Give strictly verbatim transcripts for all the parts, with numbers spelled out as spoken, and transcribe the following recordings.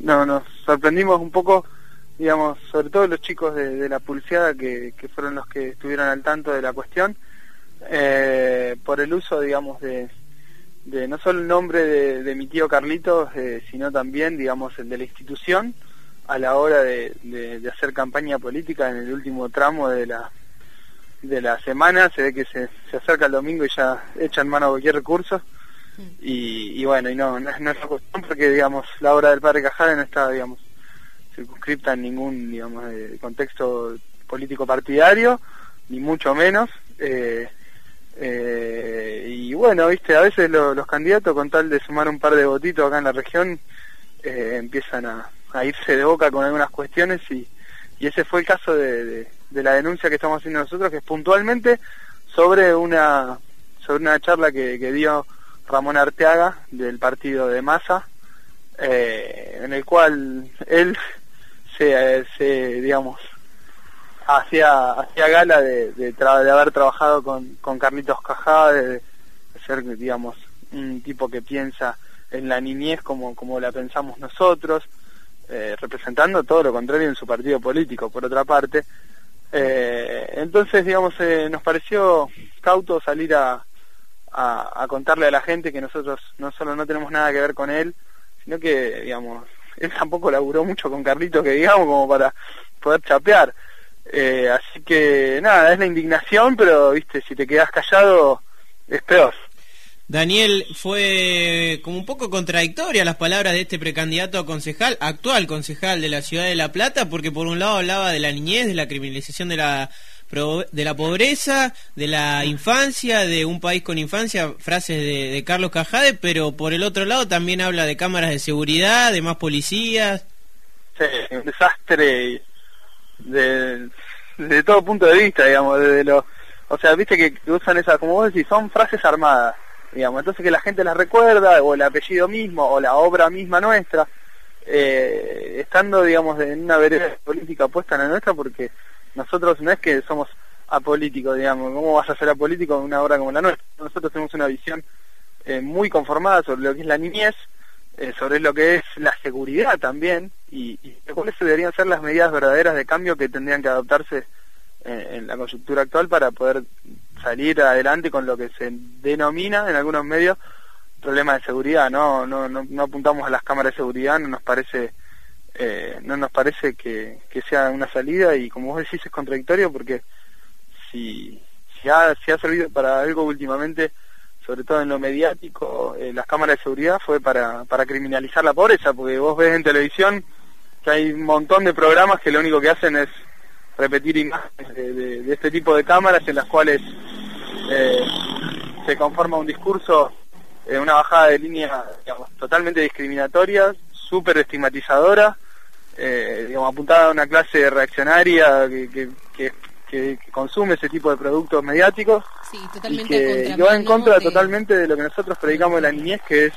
no, nos sorprendimos un poco, digamos, sobre todo los chicos de, de la Pulseada, que, que fueron los que estuvieron al tanto de la cuestión, eh, por el uso, digamos, de, de no solo el nombre de, de mi tío Carlitos, eh, sino también, digamos, el de la institución, a la hora de, de, de hacer campaña política en el último tramo de la de la semana. Se ve que se, se acerca el domingo y ya echan mano a cualquier recurso. Y, y bueno, y no, no, no es la cuestión, porque, digamos, la obra del padre Cajade no está, digamos, circunscripta en ningún, digamos, eh, contexto político partidario, ni mucho menos. Eh, eh, y bueno, viste, a veces lo, los candidatos, con tal de sumar un par de votitos acá en la región, eh, empiezan a, a irse de boca con algunas cuestiones, y, y ese fue el caso de, de, de la denuncia que estamos haciendo nosotros, que es puntualmente sobre una sobre una charla que, que dio Ramón Arteaga, del partido de Massa, eh, en el cual él se, se digamos, hacía hacía gala de, de, tra de haber trabajado con, con Carlitos Cajade, de, de ser, digamos, un tipo que piensa en la niñez como, como la pensamos nosotros, eh, representando todo lo contrario en su partido político, por otra parte. Eh, entonces, digamos, eh, nos pareció cauto salir a A, a contarle a la gente que nosotros no solo no tenemos nada que ver con él, sino que, digamos, él tampoco laburó mucho con Carlitos, que digamos, como para poder chapear. Eh, así que, nada, es la indignación, pero, viste, si te quedás callado, es peor. Daniel, fue como un poco contradictoria las palabras de este precandidato a concejal, actual concejal de la ciudad de La Plata, porque por un lado hablaba de la niñez, de la criminalización de la de la pobreza, de la infancia, de un país con infancia, frases de, de Carlos Cajade, pero por el otro lado también habla de cámaras de seguridad, de más policías. Sí, un desastre de, de todo punto de vista, digamos, desde lo, o sea, viste que, que usan esas, como vos decís, son frases armadas, digamos, entonces que la gente las recuerda, o el apellido mismo, o la obra misma nuestra, eh, estando, digamos, en una vereda política puesta en la nuestra, porque nosotros no es que somos apolíticos, digamos, ¿cómo vas a ser apolítico en una obra como la nuestra? Nosotros tenemos una visión eh, muy conformada sobre lo que es la niñez, eh, sobre lo que es la seguridad también, y, y cuáles deberían ser las medidas verdaderas de cambio que tendrían que adoptarse eh, en la coyuntura actual para poder salir adelante con lo que se denomina en algunos medios problema de seguridad. No, no, no, no apuntamos a las cámaras de seguridad, no nos parece... Eh, no nos parece que, que sea una salida, y como vos decís es contradictorio, porque si, si, ha, si ha servido para algo últimamente, sobre todo en lo mediático, eh, las cámaras de seguridad fue para, para criminalizar la pobreza, porque vos ves en televisión que hay un montón de programas que lo único que hacen es repetir imágenes de, de, de este tipo de cámaras, en las cuales eh, se conforma un discurso, eh, una bajada de línea, digamos, totalmente discriminatoria, súper estigmatizadora, Eh, digamos, apuntada a una clase reaccionaria que, que, que, que, que consume ese tipo de productos mediáticos, sí, totalmente, y que, y va en contra de... totalmente de lo que nosotros predicamos de la niñez, que es,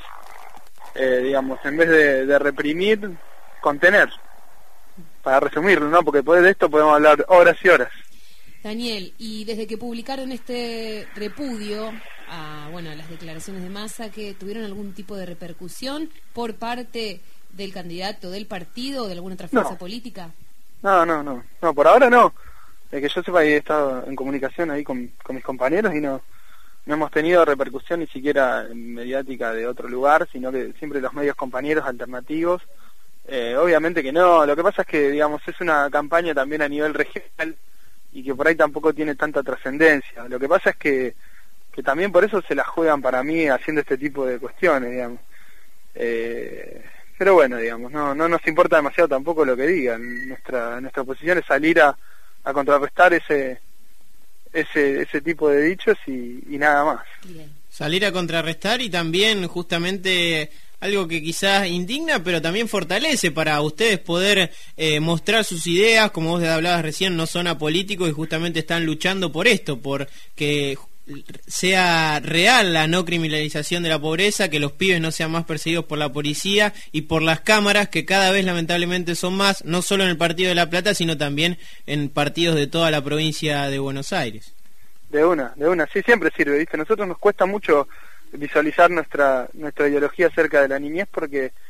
eh, digamos, en vez de, de reprimir, contener, para resumirlo, ¿no? Porque después de esto podemos hablar horas y horas. Daniel, y desde que publicaron este repudio a, bueno, a las declaraciones de Massa, ¿que tuvieron algún tipo de repercusión por parte del candidato, del partido o de alguna otra fuerza no. política? No, no, no, no, por ahora no. De que yo sepa, he estado en comunicación ahí con, con mis compañeros y no, no hemos tenido repercusión ni siquiera mediática de otro lugar, sino que siempre los medios compañeros alternativos. Eh, obviamente que no, lo que pasa es que, digamos, es una campaña también a nivel regional y que por ahí tampoco tiene tanta trascendencia. Lo que pasa es que, que también por eso se la juegan para mí haciendo este tipo de cuestiones, digamos. Eh, pero bueno, digamos, no no nos importa demasiado tampoco lo que digan. Nuestra nuestra posición es salir a, a contrarrestar ese ese ese tipo de dichos y, y nada más. Bien. Salir a contrarrestar, y también justamente algo que quizás indigna, pero también fortalece para ustedes poder eh, mostrar sus ideas. Como vos hablabas recién, no son apolíticos y justamente están luchando por esto, por que sea real la no criminalización de la pobreza, que los pibes no sean más perseguidos por la policía y por las cámaras, que cada vez lamentablemente son más, no solo en el partido de La Plata, sino también en partidos de toda la provincia de Buenos Aires. De una, de una, sí, siempre sirve, ¿viste? A nosotros nos cuesta mucho visualizar nuestra nuestra ideología acerca de la niñez, porque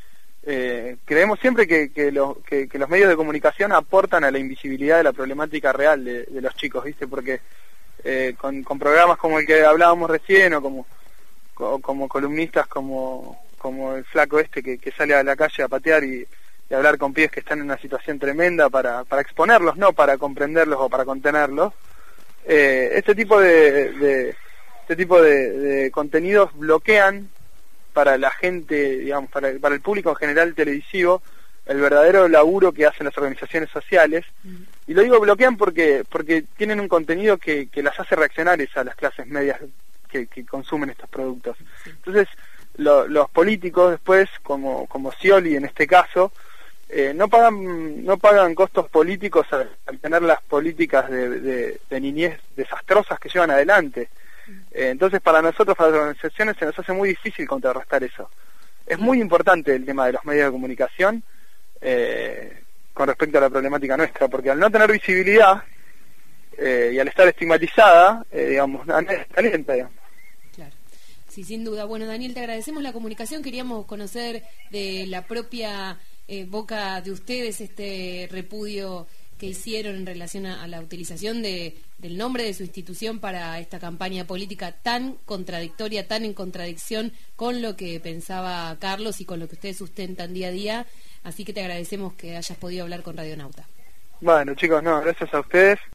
eh, creemos siempre que, que, lo, que, que los medios de comunicación aportan a la invisibilidad de la problemática real de, de los chicos, ¿viste? Porque eh, con, con programas como el que hablábamos recién, o como, o como columnistas como, como el flaco este que, que sale a la calle a patear y, y hablar con pibes que están en una situación tremenda para, para exponerlos, no para comprenderlos o para contenerlos, eh, este tipo de, de este tipo de, de contenidos bloquean para la gente, digamos, para, para el público en general televisivo, el verdadero laburo que hacen las organizaciones sociales. Mm. Y lo digo bloquean porque porque tienen un contenido que, que las hace reaccionarias a las clases medias que, que consumen estos productos. Sí. Entonces, lo, los políticos después, como, como Scioli en este caso, eh, no pagan no pagan costos políticos al, al tener las políticas de, de, de niñez desastrosas que llevan adelante. Eh, entonces, para nosotros, para las organizaciones, se nos hace muy difícil contrarrestar eso. Es muy importante el tema de los medios de comunicación eh, con respecto a la problemática nuestra, porque al no tener visibilidad eh, y al estar estigmatizada, eh, digamos, nadie calienta, digamos. Claro, sí, sin duda. Bueno, Daniel, te agradecemos la comunicación. Queríamos conocer de la propia eh, boca de ustedes este repudio que hicieron en relación a, a la utilización de, del nombre de su institución para esta campaña política tan contradictoria, tan en contradicción con lo que pensaba Carlos y con lo que ustedes sustentan día a día. Así que te agradecemos que hayas podido hablar con Radionauta. Bueno, chicos, no, gracias a ustedes.